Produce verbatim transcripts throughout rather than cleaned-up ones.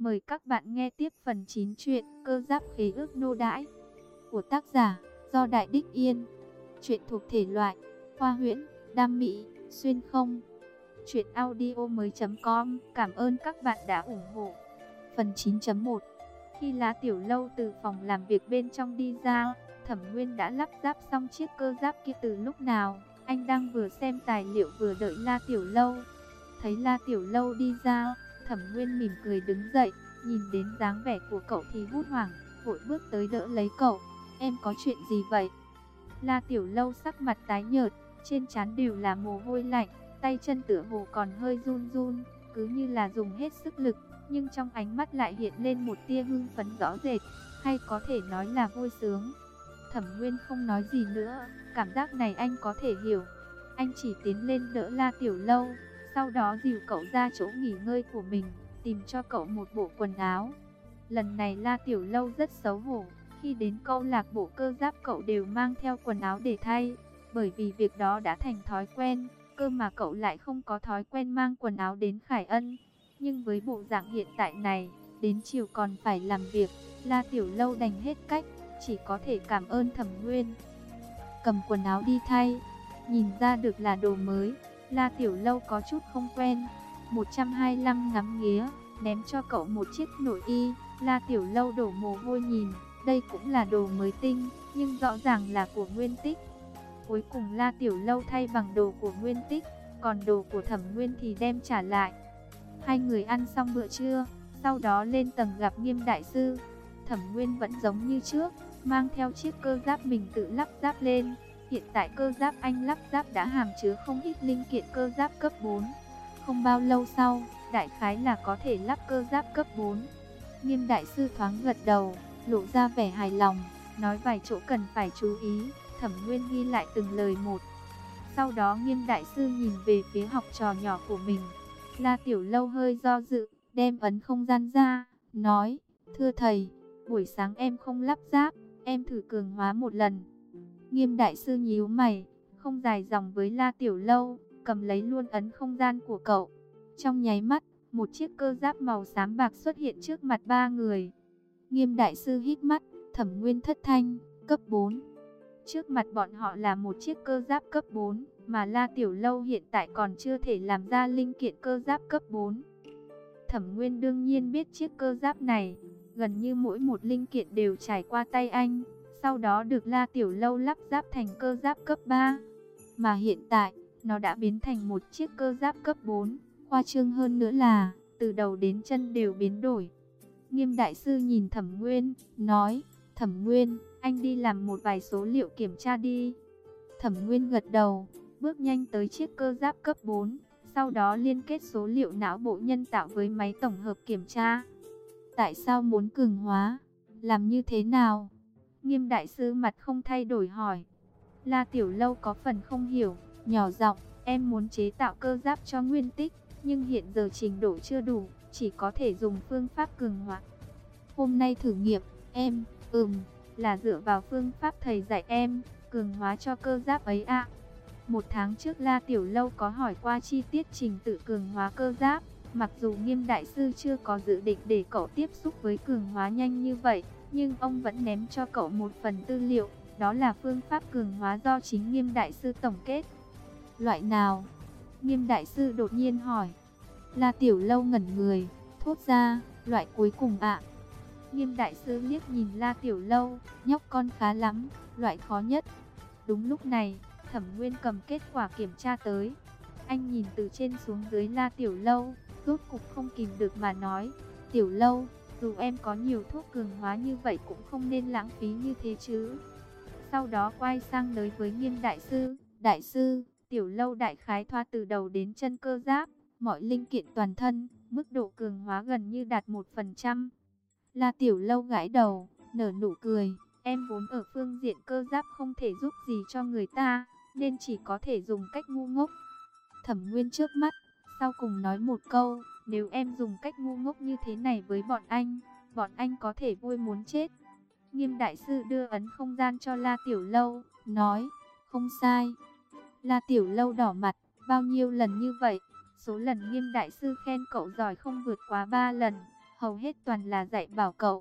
Mời các bạn nghe tiếp phần chín truyện Cơ Giáp Khế Ước Nô Đãi của tác giả Do Đại Đích Yên. Truyện thuộc thể loại khoa huyễn, đam mỹ, xuyên không. Truyện audio mới.com. Cảm ơn các bạn đã ủng hộ. Phần chín chấm một. Khi La Tiểu Lâu từ phòng làm việc bên trong đi ra, Thẩm Nguyên đã lắp ráp xong chiếc cơ giáp kia từ lúc nào. Anh đang vừa xem tài liệu vừa đợi La Tiểu Lâu. Thấy La Tiểu Lâu đi ra, Thẩm Nguyên mỉm cười đứng dậy, nhìn đến dáng vẻ của cậu thì hốt hoảng, vội bước tới đỡ lấy cậu. Em có chuyện gì vậy? La Tiểu Lâu sắc mặt tái nhợt, trên trán đều là mồ hôi lạnh, tay chân tựa hồ còn hơi run run, cứ như là dùng hết sức lực, nhưng trong ánh mắt lại hiện lên một tia hưng phấn rõ rệt, hay có thể nói là vui sướng. Thẩm Nguyên không nói gì nữa, cảm giác này anh có thể hiểu. Anh chỉ tiến lên đỡ La Tiểu Lâu, sau đó dìu cậu ra chỗ nghỉ ngơi của mình, tìm cho cậu một bộ quần áo. Lần này La Tiểu Lâu rất xấu hổ, khi đến câu lạc bộ cơ giáp cậu đều mang theo quần áo để thay, bởi vì việc đó đã thành thói quen, cơ mà cậu lại không có thói quen mang quần áo đến Khải Ân. Nhưng với bộ dạng hiện tại này, đến chiều còn phải làm việc, La Tiểu Lâu đành hết cách, chỉ có thể cảm ơn Thẩm Nguyên. Cầm quần áo đi thay, nhìn ra được là đồ mới, La Tiểu Lâu có chút không quen. Một trăm hai mươi lăm ngắm nghía, ném cho cậu một chiếc nội y. La Tiểu Lâu đổ mồ hôi nhìn, đây cũng là đồ mới tinh, nhưng rõ ràng là của Nguyên Tích. Cuối cùng La Tiểu Lâu thay bằng đồ của Nguyên Tích, còn đồ của Thẩm Nguyên thì đem trả lại. Hai người ăn xong bữa trưa, sau đó lên tầng gặp Nghiêm Đại Sư. Thẩm Nguyên vẫn giống như trước, mang theo chiếc cơ giáp mình tự lắp ráp lên. Hiện tại cơ giáp anh lắp ráp đã hàm chứa không ít linh kiện cơ giáp cấp bốn. Không bao lâu sau, đại khái là có thể lắp cơ giáp cấp bốn. Nghiêm Đại Sư thoáng gật đầu, lộ ra vẻ hài lòng, nói vài chỗ cần phải chú ý. Thẩm Nguyên ghi lại từng lời một. Sau đó Nghiêm Đại Sư nhìn về phía học trò nhỏ của mình. La Tiểu Lâu hơi do dự, đem ấn không gian ra, nói: Thưa thầy, buổi sáng em không lắp ráp, em thử cường hóa một lần. Nghiêm Đại Sư nhíu mày, không dài dòng với La Tiểu Lâu, cầm lấy luôn ấn không gian của cậu. Trong nháy mắt, một chiếc cơ giáp màu xám bạc xuất hiện trước mặt ba người. Nghiêm Đại Sư hít mắt, Thẩm Nguyên thất thanh, cấp bốn. Trước mặt bọn họ là một chiếc cơ giáp cấp bốn, mà La Tiểu Lâu hiện tại còn chưa thể làm ra linh kiện cơ giáp cấp bốn. Thẩm Nguyên đương nhiên biết chiếc cơ giáp này, gần như mỗi một linh kiện đều trải qua tay anh, sau đó được La Tiểu Lâu lắp ráp thành cơ giáp cấp ba. Mà hiện tại, nó đã biến thành một chiếc cơ giáp cấp bốn, khoa trương hơn nữa là, từ đầu đến chân đều biến đổi. Nghiêm Đại Sư nhìn Thẩm Nguyên, nói: Thẩm Nguyên, anh đi làm một vài số liệu kiểm tra đi. Thẩm Nguyên gật đầu, bước nhanh tới chiếc cơ giáp cấp bốn, sau đó liên kết số liệu não bộ nhân tạo với máy tổng hợp kiểm tra. Tại sao muốn cường hóa? Làm như thế nào? Nghiêm Đại Sư mặt không thay đổi hỏi. La Tiểu Lâu có phần không hiểu, nhỏ giọng: Em muốn chế tạo cơ giáp cho Nguyên Tích, nhưng hiện giờ trình độ chưa đủ, chỉ có thể dùng phương pháp cường hóa. Hôm nay thử nghiệm, em, ừm, là dựa vào phương pháp thầy dạy em, cường hóa cho cơ giáp ấy ạ. Một tháng trước La Tiểu Lâu có hỏi qua chi tiết trình tự cường hóa cơ giáp, mặc dù Nghiêm Đại Sư chưa có dự định để cậu tiếp xúc với cường hóa nhanh như vậy, nhưng ông vẫn ném cho cậu một phần tư liệu, đó là phương pháp cường hóa do chính Nghiêm Đại Sư tổng kết. Loại nào? Nghiêm Đại Sư đột nhiên hỏi. La Tiểu Lâu ngẩn người, thốt ra: Loại cuối cùng ạ. Nghiêm Đại Sư liếc nhìn La Tiểu Lâu, nhóc con khá lắm, loại khó nhất. Đúng lúc này, Thẩm Nguyên cầm kết quả kiểm tra tới. Anh nhìn từ trên xuống dưới La Tiểu Lâu, rốt cục không kìm được mà nói: Tiểu Lâu, dù em có nhiều thuốc cường hóa như vậy cũng không nên lãng phí như thế chứ. Sau đó quay sang nói với Nghiêm Đại Sư: Đại Sư, Tiểu Lâu đại khái thoa từ đầu đến chân cơ giáp, mọi linh kiện toàn thân, mức độ cường hóa gần như đạt một phần trăm. La Tiểu Lâu gãi đầu, nở nụ cười: Em vốn ở phương diện cơ giáp không thể giúp gì cho người ta, nên chỉ có thể dùng cách ngu ngốc. Thẩm Nguyên trước mắt, sau cùng nói một câu: Nếu em dùng cách ngu ngốc như thế này với bọn anh, bọn anh có thể vui muốn chết. Nghiêm Đại Sư đưa ấn không gian cho La Tiểu Lâu, nói: Không sai. La Tiểu Lâu đỏ mặt: Bao nhiêu lần như vậy? Số lần Nghiêm Đại Sư khen cậu giỏi không vượt quá ba lần. hầu hết toàn là dạy bảo cậu.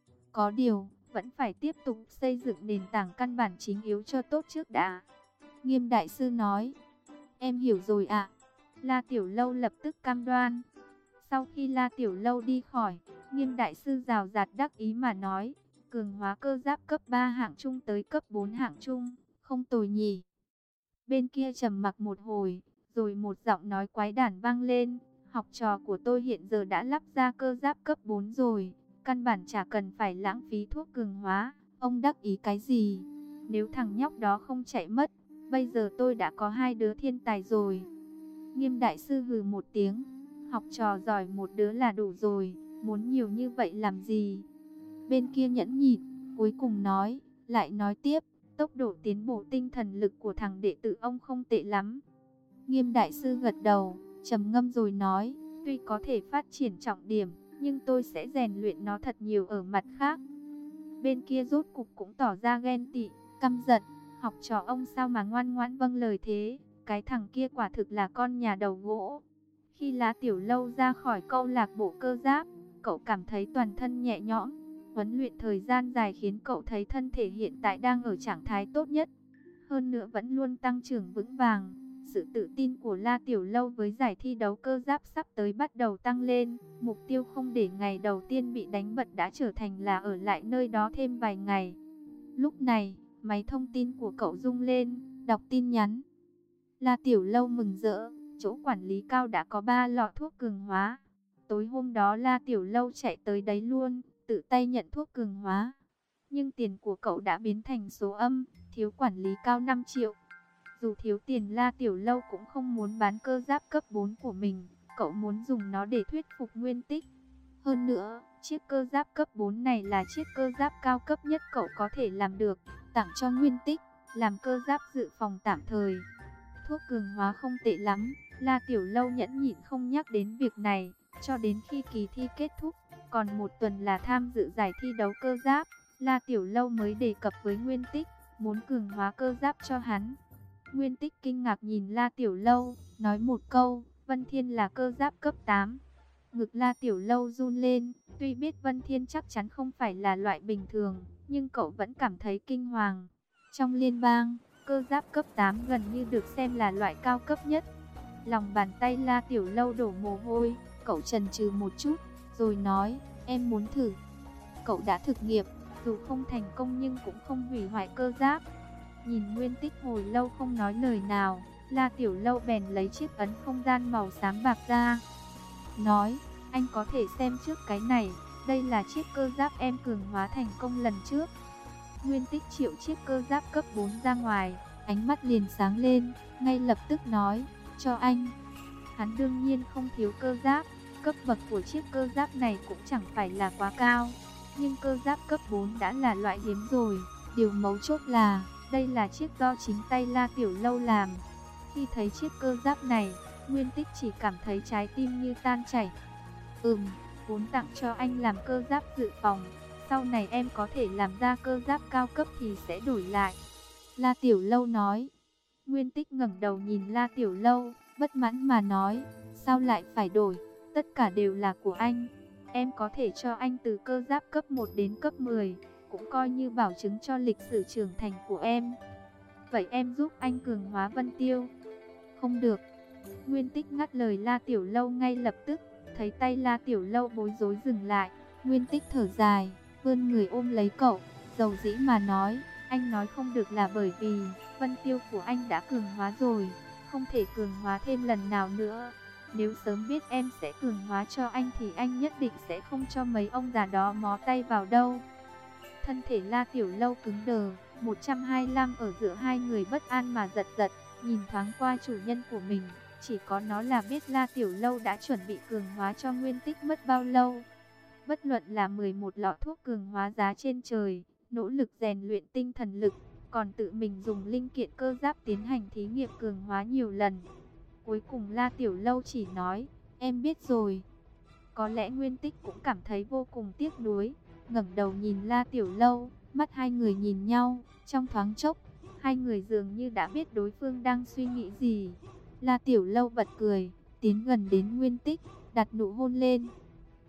Có điều, vẫn phải tiếp tục xây dựng nền tảng căn bản chính yếu cho tốt trước đã. Nghiêm đại sư nói. Em hiểu rồi ạ. La Tiểu Lâu lập tức cam đoan. Sau khi La Tiểu Lâu đi khỏi, Nghiêm đại sư rào rạt đắc ý mà nói, cường hóa cơ giáp cấp ba hạng trung tới cấp bốn hạng trung, không tồi nhỉ. Bên kia trầm mặc một hồi, rồi một giọng nói quái đản vang lên, học trò của tôi hiện giờ đã lắp ra cơ giáp cấp bốn rồi, căn bản chả cần phải lãng phí thuốc cường hóa. Ông đắc ý cái gì? Nếu thằng nhóc đó không chạy mất, bây giờ tôi đã có hai đứa thiên tài rồi. Nghiêm đại sư hừ một tiếng, học trò giỏi một đứa là đủ rồi, muốn nhiều như vậy làm gì? Bên kia nhẫn nhịn, cuối cùng nói, lại nói tiếp, tốc độ tiến bộ tinh thần lực của thằng đệ tử ông không tệ lắm. Nghiêm đại sư gật đầu, trầm ngâm rồi nói, tuy có thể phát triển trọng điểm, nhưng tôi sẽ rèn luyện nó thật nhiều ở mặt khác. Bên kia rốt cục cũng tỏ ra ghen tị, căm giận, học trò ông sao mà ngoan ngoãn vâng lời thế, cái thằng kia quả thực là con nhà đầu gỗ. Khi La Tiểu Lâu ra khỏi câu lạc bộ cơ giáp, cậu cảm thấy toàn thân nhẹ nhõm. Huấn luyện thời gian dài khiến cậu thấy thân thể hiện tại đang ở trạng thái tốt nhất. Hơn nữa vẫn luôn tăng trưởng vững vàng. Sự tự tin của La Tiểu Lâu với giải thi đấu cơ giáp sắp tới bắt đầu tăng lên. Mục tiêu không để ngày đầu tiên bị đánh bật đã trở thành là ở lại nơi đó thêm vài ngày. Lúc này, máy thông tin của cậu rung lên, đọc tin nhắn. La Tiểu Lâu mừng rỡ, chỗ quản lý cao đã có ba lọ thuốc cường hóa. Tối hôm đó La Tiểu Lâu chạy tới đấy luôn, tự tay nhận thuốc cường hóa. Nhưng tiền của cậu đã biến thành số âm, thiếu quản lý cao năm triệu. Dù thiếu tiền, La Tiểu Lâu cũng không muốn bán cơ giáp cấp bốn của mình, cậu muốn dùng nó để thuyết phục Nguyên Tích. Hơn nữa, chiếc cơ giáp cấp bốn này là chiếc cơ giáp cao cấp nhất cậu có thể làm được, tặng cho Nguyên Tích, làm cơ giáp dự phòng tạm thời. Thuốc cường hóa không tệ lắm, La Tiểu Lâu nhẫn nhịn không nhắc đến việc này, cho đến khi kỳ thi kết thúc, còn một tuần là tham dự giải thi đấu cơ giáp, La Tiểu Lâu mới đề cập với Nguyên Tích, muốn cường hóa cơ giáp cho hắn. Nguyên Tích kinh ngạc nhìn La Tiểu Lâu, nói một câu, Vân Thiên là cơ giáp cấp tám. Ngực La Tiểu Lâu run lên, tuy biết Vân Thiên chắc chắn không phải là loại bình thường, nhưng cậu vẫn cảm thấy kinh hoàng. Trong liên bang, cơ giáp cấp tám gần như được xem là loại cao cấp nhất. Lòng bàn tay La Tiểu Lâu đổ mồ hôi, cậu chần chừ một chút, rồi nói, em muốn thử. Cậu đã thực nghiệm, dù không thành công nhưng cũng không hủy hoại cơ giáp. Nhìn Nguyên Tích hồi lâu không nói lời nào, La Tiểu Lâu bèn lấy chiếc ấn không gian màu xám bạc ra. Nói, anh có thể xem trước cái này, đây là chiếc cơ giáp em cường hóa thành công lần trước. Nguyên Tích triệu chiếc cơ giáp cấp bốn ra ngoài, ánh mắt liền sáng lên, ngay lập tức nói, cho anh. Hắn đương nhiên không thiếu cơ giáp, cấp bậc của chiếc cơ giáp này cũng chẳng phải là quá cao. Nhưng cơ giáp cấp bốn đã là loại hiếm rồi, điều mấu chốt là, đây là chiếc do chính tay La Tiểu Lâu làm. Khi thấy chiếc cơ giáp này, Nguyên Tích chỉ cảm thấy trái tim như tan chảy. Ừm, vốn tặng cho anh làm cơ giáp dự phòng, sau này em có thể làm ra cơ giáp cao cấp thì sẽ đổi lại. La Tiểu Lâu nói. Nguyên Tích ngẩng đầu nhìn La Tiểu Lâu, bất mãn mà nói, sao lại phải đổi, tất cả đều là của anh. Em có thể cho anh từ cơ giáp cấp một đến cấp mười, cũng coi như bảo chứng cho lịch sử trưởng thành của em. Vậy em giúp anh cường hóa Vân Tiêu. Không được. Nguyên Tích ngắt lời La Tiểu Lâu ngay lập tức, thấy tay La Tiểu Lâu bối rối dừng lại. Nguyên Tích thở dài, vươn người ôm lấy cậu, dầu dĩ mà nói, anh nói không được là bởi vì Vân Tiêu của anh đã cường hóa rồi, không thể cường hóa thêm lần nào nữa. Nếu sớm biết em sẽ cường hóa cho anh thì anh nhất định sẽ không cho mấy ông già đó mó tay vào đâu. Thân thể La Tiểu Lâu cứng đờ, một trăm hai mươi lăm ở giữa hai người bất an mà giật giật, nhìn thoáng qua chủ nhân của mình, chỉ có nó là biết La Tiểu Lâu đã chuẩn bị cường hóa cho Nguyên Tích mất bao lâu. Bất luận là mười một lọ thuốc cường hóa giá trên trời, nỗ lực rèn luyện tinh thần lực, còn tự mình dùng linh kiện cơ giáp tiến hành thí nghiệm cường hóa nhiều lần. Cuối cùng La Tiểu Lâu chỉ nói, em biết rồi. Có lẽ Nguyên Tích cũng cảm thấy vô cùng tiếc nuối, ngẩng đầu nhìn La Tiểu Lâu, mắt hai người nhìn nhau, trong thoáng chốc, hai người dường như đã biết đối phương đang suy nghĩ gì. La Tiểu Lâu bật cười, tiến gần đến Nguyên Tích, đặt nụ hôn lên.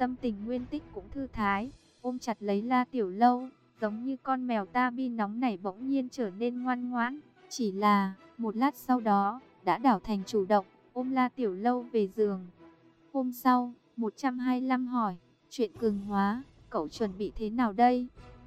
tâm tình Nguyên Tích cũng thư thái, ôm chặt lấy La Tiểu Lâu, giống như con mèo ta bi nóng này bỗng nhiên trở nên ngoan ngoãn. Chỉ là, một lát sau đó, đã đảo thành chủ động, ôm La Tiểu Lâu về giường. Hôm sau, một trăm hai mươi lăm hỏi, chuyện cường hóa, cậu chuẩn bị thế nào đây?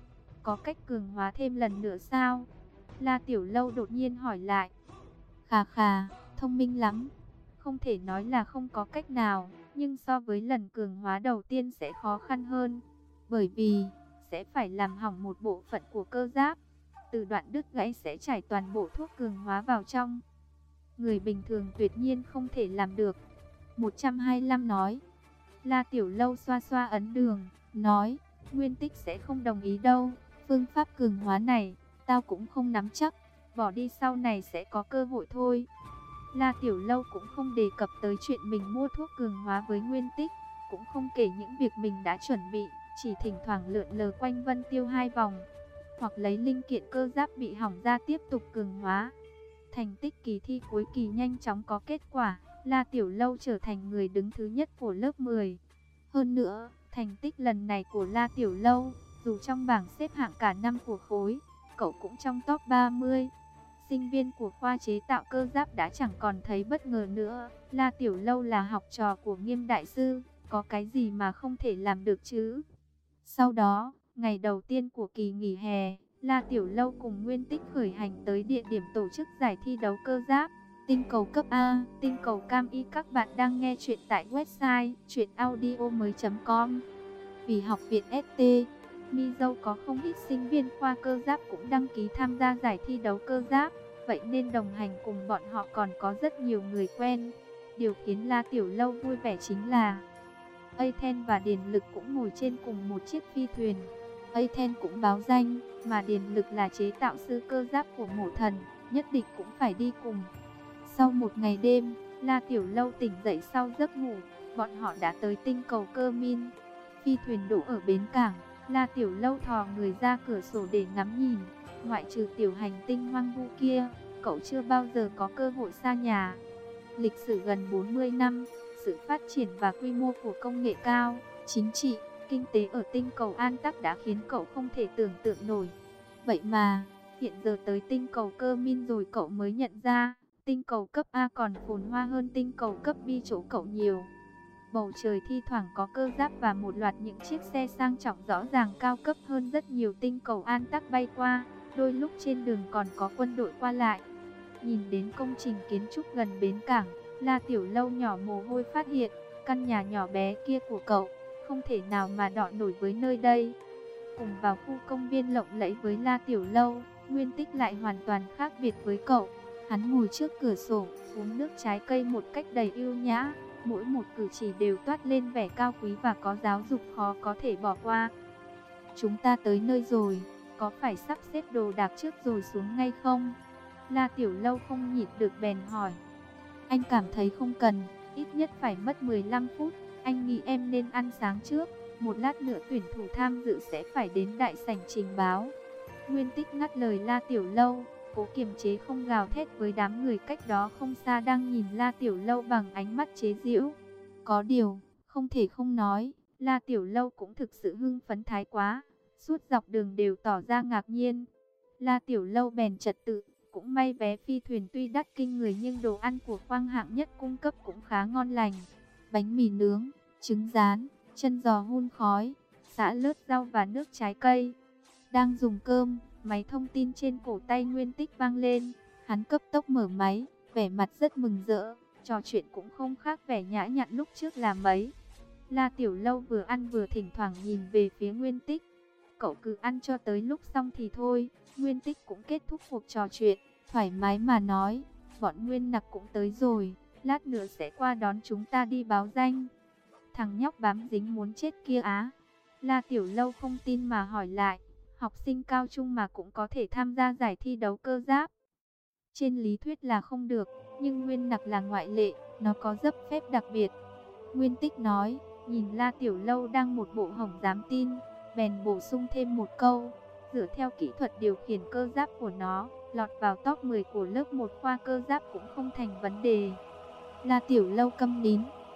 Có cách cường hóa thêm lần nữa sao? La Tiểu Lâu đột nhiên hỏi lại. Khà khà, thông minh lắm. Không thể nói là không có cách nào, nhưng so với lần cường hóa đầu tiên sẽ khó khăn hơn. Bởi vì, sẽ phải làm hỏng một bộ phận của cơ giáp. Từ đoạn đứt gãy sẽ chảy toàn bộ thuốc cường hóa vào trong. Người bình thường tuyệt nhiên không thể làm được. một trăm hai mươi lăm nói. La Tiểu Lâu xoa xoa ấn đường, nói, Nguyên Tích sẽ không đồng ý đâu. Phương pháp cường hóa này, tao cũng không nắm chắc. Bỏ đi sau này sẽ có cơ hội thôi. La Tiểu Lâu cũng không đề cập tới chuyện mình mua thuốc cường hóa với Nguyên Tích, cũng không kể những việc mình đã chuẩn bị, chỉ thỉnh thoảng lượn lờ quanh Vân Tiêu hai vòng, hoặc lấy linh kiện cơ giáp bị hỏng ra tiếp tục cường hóa. Thành tích kỳ thi cuối kỳ nhanh chóng có kết quả, La Tiểu Lâu trở thành người đứng thứ nhất của lớp mười. Hơn nữa, thành tích lần này của La Tiểu Lâu, dù trong bảng xếp hạng cả năm của khối, cậu cũng trong top ba mươi. Sinh viên của khoa chế tạo cơ giáp đã chẳng còn thấy bất ngờ nữa. La Tiểu Lâu là học trò của Nghiêm đại sư, có cái gì mà không thể làm được chứ? Sau đó, ngày đầu tiên của kỳ nghỉ hè, La Tiểu Lâu cùng Nguyên Tích khởi hành tới địa điểm tổ chức giải thi đấu cơ giáp. Tinh cầu cấp A, tinh cầu Cam Y. Các bạn đang nghe chuyện tại website truyện audio mới chấm com. Vì học viện ét tê, Mizo có không ít sinh viên khoa cơ giáp cũng đăng ký tham gia giải thi đấu cơ giáp. Vậy nên đồng hành cùng bọn họ còn có rất nhiều người quen. Điều khiến La Tiểu Lâu vui vẻ chính là Athen và Điền Lực cũng ngồi trên cùng một chiếc phi thuyền. Athen cũng báo danh, mà Điền Lực là chế tạo sư cơ giáp của Mộ Thần, nhất định cũng phải đi cùng. Sau một ngày đêm, La Tiểu Lâu tỉnh dậy sau giấc ngủ, bọn họ đã tới tinh cầu Cơ Min. Phi thuyền đỗ ở bến cảng, La Tiểu Lâu thò người ra cửa sổ để ngắm nhìn. Ngoại trừ tiểu hành tinh hoang vu kia, cậu chưa bao giờ có cơ hội xa nhà. Lịch sử gần bốn mươi năm, sự phát triển và quy mô của công nghệ cao, chính trị, kinh tế ở tinh cầu An Tắc đã khiến cậu không thể tưởng tượng nổi. Vậy mà, hiện giờ tới tinh cầu Cơ Min rồi cậu mới nhận ra, tinh cầu cấp A còn phồn hoa hơn tinh cầu cấp B chỗ cậu nhiều. Bầu trời thi thoảng có cơ giáp và một loạt những chiếc xe sang trọng rõ ràng cao cấp hơn rất nhiều tinh cầu An Tắc bay qua. Đôi lúc trên đường còn có quân đội qua lại. Nhìn đến công trình kiến trúc gần bến cảng, La Tiểu Lâu nhỏ mồ hôi phát hiện, căn nhà nhỏ bé kia của cậu, không thể nào mà đọ nổi với nơi đây. Cùng vào khu công viên lộng lẫy với La Tiểu Lâu, Nguyên Tích lại hoàn toàn khác biệt với cậu. Hắn ngồi trước cửa sổ, uống nước trái cây một cách đầy ưu nhã, mỗi một cử chỉ đều toát lên vẻ cao quý và có giáo dục khó có thể bỏ qua. Chúng ta tới nơi rồi. Có phải sắp xếp đồ đạc trước rồi xuống ngay không? La Tiểu Lâu không nhịn được bèn hỏi. Anh cảm thấy không cần, ít nhất phải mất mười lăm phút. Anh nghĩ em nên ăn sáng trước. Một lát nữa tuyển thủ tham dự sẽ phải đến đại sảnh trình báo. Nguyên Tích ngắt lời La Tiểu Lâu, cố kiềm chế không gào thét với đám người cách đó không xa đang nhìn La Tiểu Lâu bằng ánh mắt chế giễu. Có điều, không thể không nói, La Tiểu Lâu cũng thực sự hưng phấn thái quá. Suốt dọc đường đều tỏ ra ngạc nhiên. La Tiểu Lâu bèn trật tự, cũng may vé phi thuyền tuy đắt kinh người nhưng đồ ăn của khoang hạng nhất cung cấp cũng khá ngon lành. Bánh mì nướng, trứng rán, chân giò hun khói, sả lướt rau và nước trái cây. Đang dùng cơm, máy thông tin trên cổ tay Nguyên Tích vang lên. Hắn cấp tốc mở máy, vẻ mặt rất mừng rỡ, trò chuyện cũng không khác vẻ nhã nhặn lúc trước là mấy. La Tiểu Lâu vừa ăn vừa thỉnh thoảng nhìn về phía Nguyên Tích. Cậu cứ ăn cho tới lúc xong thì thôi. Nguyên Tích cũng kết thúc cuộc trò chuyện, thoải mái mà nói, bọn Nguyên Nặc cũng tới rồi, lát nữa sẽ qua đón chúng ta đi báo danh. Thằng nhóc bám dính muốn chết kia á? La Tiểu Lâu không tin mà hỏi lại, học sinh cao trung mà cũng có thể tham gia giải thi đấu cơ giáp. Trên lý thuyết là không được, nhưng Nguyên Nặc là ngoại lệ, nó có giấc phép đặc biệt. Nguyên Tích nói, nhìn La Tiểu Lâu đang một bộ hổng dám tin, bèn bổ sung thêm một câu, dựa theo kỹ thuật điều khiển cơ giáp của nó, lọt vào top mười của lớp một khoa cơ giáp cũng không thành vấn đề. La Tiểu Lâu câm nín,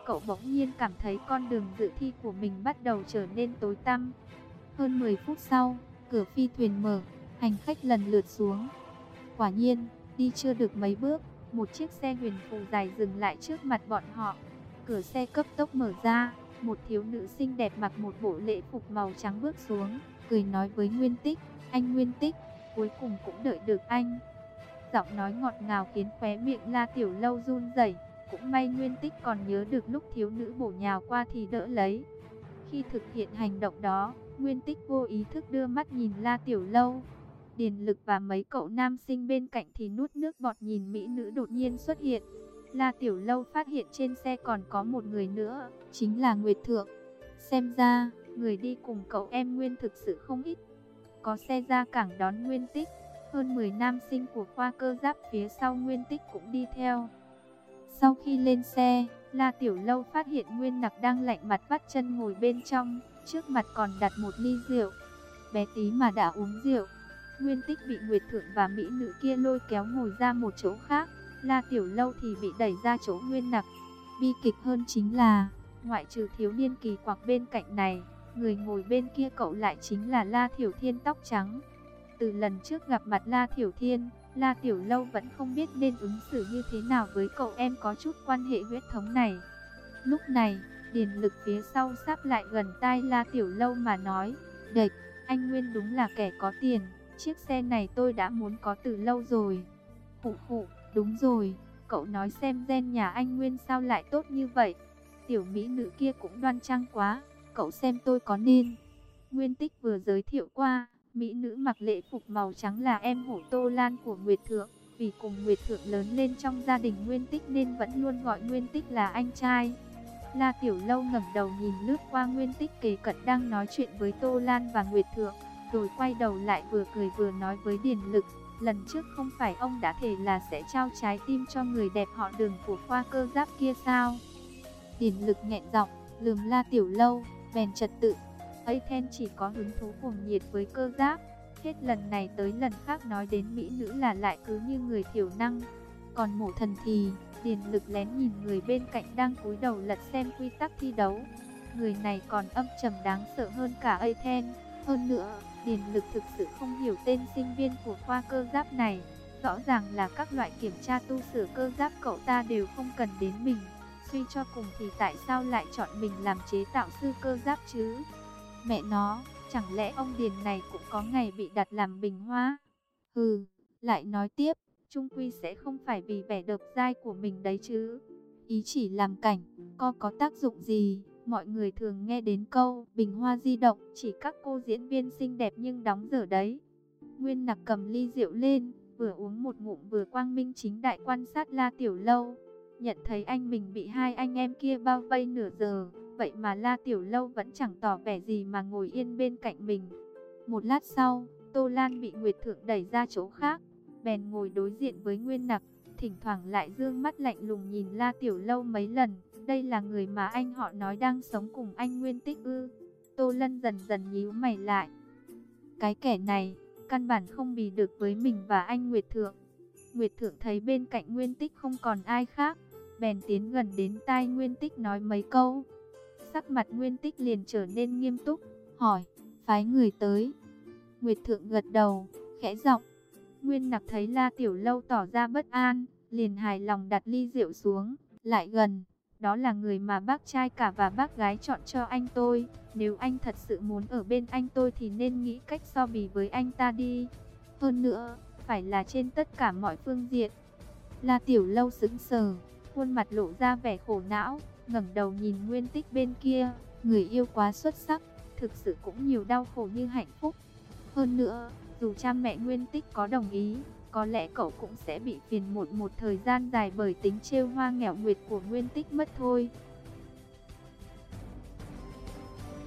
cậu bỗng nhiên cảm thấy con đường dự thi của mình bắt đầu trở nên tối tăm. Hơn mười phút sau, cửa phi thuyền mở, hành khách lần lượt xuống. Quả nhiên, đi chưa được mấy bước, một chiếc xe huyền phù dài dừng lại trước mặt bọn họ. Cửa xe cấp tốc mở ra, một thiếu nữ xinh đẹp mặc một bộ lễ phục màu trắng bước xuống, cười nói với Nguyên Tích, anh Nguyên Tích, cuối cùng cũng đợi được anh. Giọng nói ngọt ngào khiến khóe miệng La Tiểu Lâu run rẩy. Cũng may Nguyên Tích còn nhớ được lúc thiếu nữ bổ nhào qua thì đỡ lấy. Khi thực hiện hành động đó, Nguyên Tích vô ý thức đưa mắt nhìn La Tiểu Lâu. Điền Lực và mấy cậu nam sinh bên cạnh thì nuốt nước bọt nhìn mỹ nữ đột nhiên xuất hiện. La Tiểu Lâu phát hiện trên xe còn có một người nữa, chính là Nguyệt Thượng. Xem ra, người đi cùng cậu em Nguyên thực sự không ít. Có xe ra cảng đón Nguyên Tích, hơn mười nam sinh của khoa cơ giáp phía sau Nguyên Tích cũng đi theo. Sau khi lên xe, La Tiểu Lâu phát hiện Nguyên Nặc đang lạnh mặt vắt chân ngồi bên trong, trước mặt còn đặt một ly rượu. Bé tí mà đã uống rượu. Nguyên Tích bị Nguyệt Thượng và mỹ nữ kia lôi kéo ngồi ra một chỗ khác, La Tiểu Lâu thì bị đẩy ra chỗ Nguyên Nặc. Bi kịch hơn chính là, ngoại trừ thiếu niên kỳ quặc bên cạnh này, người ngồi bên kia cậu lại chính là La Thiểu Thiên tóc trắng. Từ lần trước gặp mặt La Thiểu Thiên, La Tiểu Lâu vẫn không biết nên ứng xử như thế nào với cậu em có chút quan hệ huyết thống này. Lúc này, Điền Lực phía sau sắp lại gần tai La Tiểu Lâu mà nói, đệch, anh Nguyên đúng là kẻ có tiền, chiếc xe này tôi đã muốn có từ lâu rồi. Khụ khụ, đúng rồi, cậu nói xem gen nhà anh Nguyên sao lại tốt như vậy. Tiểu mỹ nữ kia cũng đoan trang quá, cậu xem tôi có nên. Nguyên Tích vừa giới thiệu qua, mỹ nữ mặc lễ phục màu trắng là em hổ Tô Lan của Nguyệt Thượng. Vì cùng Nguyệt Thượng lớn lên trong gia đình Nguyên Tích nên vẫn luôn gọi Nguyên Tích là anh trai. La Tiểu Lâu ngẩng đầu nhìn lướt qua Nguyên Tích kề cận đang nói chuyện với Tô Lan và Nguyệt Thượng, rồi quay đầu lại vừa cười vừa nói với Điền Lực, lần trước không phải ông đã thề là sẽ trao trái tim cho người đẹp họ Đường của khoa cơ giáp kia sao? Điền Lực nghẹn giọng, lườm La Tiểu Lâu, bèn trật tự. Ấy then chỉ có hứng thú cuồng nhiệt với cơ giáp, hết lần này tới lần khác nói đến mỹ nữ là lại cứ như người thiểu năng. Còn Mộ Thần thì, Điền Lực lén nhìn người bên cạnh đang cúi đầu lật xem quy tắc thi đấu. Người này còn âm trầm đáng sợ hơn cả ấy then. Hơn nữa, Điền Lực thực sự không hiểu tên sinh viên của khoa cơ giáp này. Rõ ràng là các loại kiểm tra tu sửa cơ giáp cậu ta đều không cần đến mình. Suy cho cùng thì tại sao lại chọn mình làm chế tạo sư cơ giáp chứ? Mẹ nó, chẳng lẽ ông Điền này cũng có ngày bị đặt làm bình hoa? Hừ, lại nói tiếp, chung quy sẽ không phải vì vẻ đẹp dai của mình đấy chứ. Ý chỉ làm cảnh, có có tác dụng gì? Mọi người thường nghe đến câu bình hoa di động, chỉ các cô diễn viên xinh đẹp nhưng đóng dở đấy. Nguyên Nặc cầm ly rượu lên, vừa uống một ngụm vừa quang minh chính đại quan sát La Tiểu Lâu. Nhận thấy anh mình bị hai anh em kia bao vây nửa giờ, vậy mà La Tiểu Lâu vẫn chẳng tỏ vẻ gì mà ngồi yên bên cạnh mình. Một lát sau, Tô Lan bị Nguyệt Thượng đẩy ra chỗ khác, bèn ngồi đối diện với Nguyên Nặc, thỉnh thoảng lại dương mắt lạnh lùng nhìn La Tiểu Lâu mấy lần. Đây là người mà anh họ nói đang sống cùng anh Nguyên Tích ư? Tô Lân dần dần nhíu mày lại. Cái kẻ này, căn bản không bì được với mình và anh Nguyệt Thượng. Nguyệt Thượng thấy bên cạnh Nguyên Tích không còn ai khác, bèn tiến gần đến tai Nguyên Tích nói mấy câu. Sắc mặt Nguyên Tích liền trở nên nghiêm túc, hỏi, phái người tới. Nguyệt Thượng gật đầu, khẽ giọng. Nguyên Nặc thấy La Tiểu Lâu tỏ ra bất an, liền hài lòng đặt ly rượu xuống, lại gần. Đó là người mà bác trai cả và bác gái chọn cho anh tôi. Nếu anh thật sự muốn ở bên anh tôi thì nên nghĩ cách so bì với anh ta đi. Hơn nữa, phải là trên tất cả mọi phương diện. La Tiểu Lâu sững sờ, khuôn mặt lộ ra vẻ khổ não, ngẩng đầu nhìn Nguyên Tích bên kia. Người yêu quá xuất sắc, thực sự cũng nhiều đau khổ như hạnh phúc. Hơn nữa, dù cha mẹ Nguyên Tích có đồng ý, có lẽ cậu cũng sẽ bị phiền muộn một thời gian dài bởi tính trêu hoa nghèo nguyệt của Nguyên Tích mất thôi.